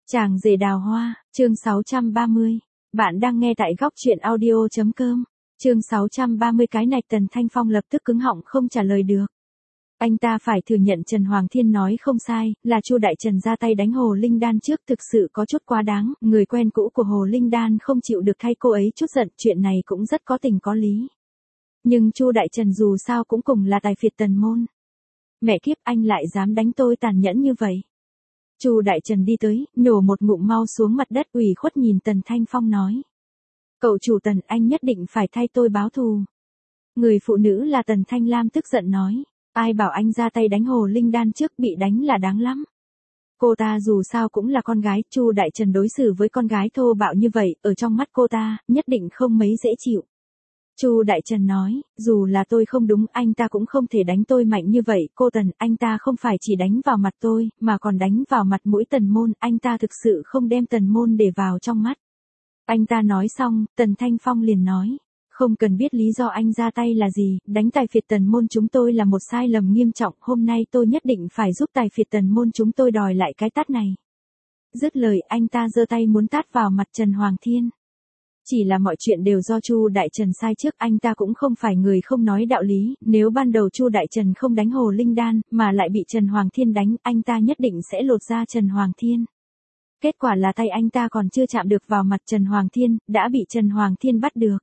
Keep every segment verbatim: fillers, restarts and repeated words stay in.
Chàng rể đào hoa, chương sáu trăm ba mươi. Bạn đang nghe tại góc truyện audio.com. Chương sáu trăm ba mươi. Cái này Tần Thanh Phong lập tức cứng họng không trả lời được. Anh ta phải thừa nhận Trần Hoàng Thiên nói không sai, là Chu Đại Trần ra tay đánh Hồ Linh Đan trước thực sự có chút quá đáng, người quen cũ của Hồ Linh Đan không chịu được thay cô ấy chút giận, chuyện này cũng rất có tình có lý. Nhưng Chu Đại Trần dù sao cũng cùng là tài phiệt Tần môn. Mẹ kiếp, anh lại dám đánh tôi tàn nhẫn như vậy. Chu Đại Trần đi tới, nhổ một ngụm mau xuống mặt đất, ủy khuất nhìn Tần Thanh Phong nói. Cậu chủ Tần, anh nhất định phải thay tôi báo thù. Người phụ nữ là Tần Thanh Lam tức giận nói. Ai bảo anh ra tay đánh Hồ Linh Đan trước, bị đánh là đáng lắm. Cô ta dù sao cũng là con gái, Chu Đại Trần đối xử với con gái thô bạo như vậy, ở trong mắt cô ta, nhất định không mấy dễ chịu. Chu Đại Trần nói, dù là tôi không đúng, anh ta cũng không thể đánh tôi mạnh như vậy, cô Tần, anh ta không phải chỉ đánh vào mặt tôi, mà còn đánh vào mặt mũi Tần môn, anh ta thực sự không đem Tần môn để vào trong mắt. Anh ta nói xong, Tần Thanh Phong liền nói, không cần biết lý do anh ra tay là gì, đánh tài phiệt Tần môn chúng tôi là một sai lầm nghiêm trọng, hôm nay tôi nhất định phải giúp tài phiệt Tần môn chúng tôi đòi lại cái tát này. Dứt lời, anh ta giơ tay muốn tát vào mặt Trần Hoàng Thiên. Chỉ là mọi chuyện đều do Chu Đại Trần sai trước, anh ta cũng không phải người không nói đạo lý, nếu ban đầu Chu Đại Trần không đánh Hồ Linh Đan, mà lại bị Trần Hoàng Thiên đánh, anh ta nhất định sẽ lột ra Trần Hoàng Thiên. Kết quả là tay anh ta còn chưa chạm được vào mặt Trần Hoàng Thiên, đã bị Trần Hoàng Thiên bắt được.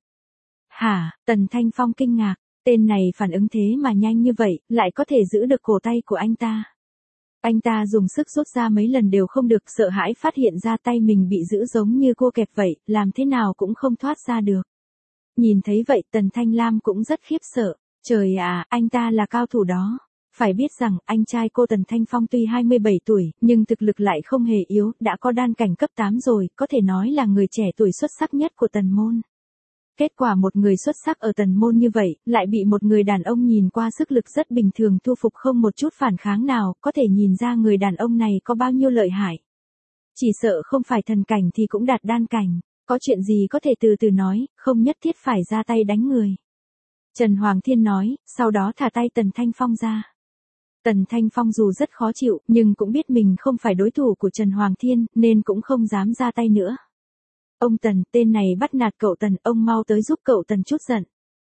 Hả, Tần Thanh Phong kinh ngạc, tên này phản ứng thế mà nhanh như vậy, lại có thể giữ được cổ tay của anh ta. Anh ta dùng sức rút ra mấy lần đều không được, sợ hãi phát hiện ra tay mình bị giữ giống như cô kẹp vậy, làm thế nào cũng không thoát ra được. Nhìn thấy vậy, Tần Thanh Lam cũng rất khiếp sợ. Trời à, anh ta là cao thủ đó. Phải biết rằng, anh trai cô Tần Thanh Phong tuy hai mươi bảy tuổi, nhưng thực lực lại không hề yếu, đã có đan cảnh cấp tám rồi, có thể nói là người trẻ tuổi xuất sắc nhất của Tần môn. Kết quả một người xuất sắc ở Tần môn như vậy, lại bị một người đàn ông nhìn qua sức lực rất bình thường thu phục không một chút phản kháng nào, có thể nhìn ra người đàn ông này có bao nhiêu lợi hại. Chỉ sợ không phải thần cảnh thì cũng đạt đan cảnh, có chuyện gì có thể từ từ nói, không nhất thiết phải ra tay đánh người. Trần Hoàng Thiên nói, sau đó thả tay Tần Thanh Phong ra. Tần Thanh Phong dù rất khó chịu, nhưng cũng biết mình không phải đối thủ của Trần Hoàng Thiên, nên cũng không dám ra tay nữa. Ông Tần, tên này bắt nạt cậu Tần, ông mau tới giúp cậu Tần chút giận.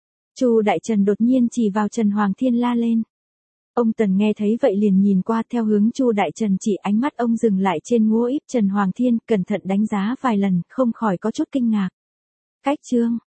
Chu Đại Trần đột nhiên chỉ vào Trần Hoàng Thiên la lên. Ông Tần nghe thấy vậy liền nhìn qua theo hướng Chu Đại Trần chỉ, ánh mắt ông dừng lại trên ngũ íp Trần Hoàng Thiên, cẩn thận đánh giá vài lần, không khỏi có chút kinh ngạc. Cách chương,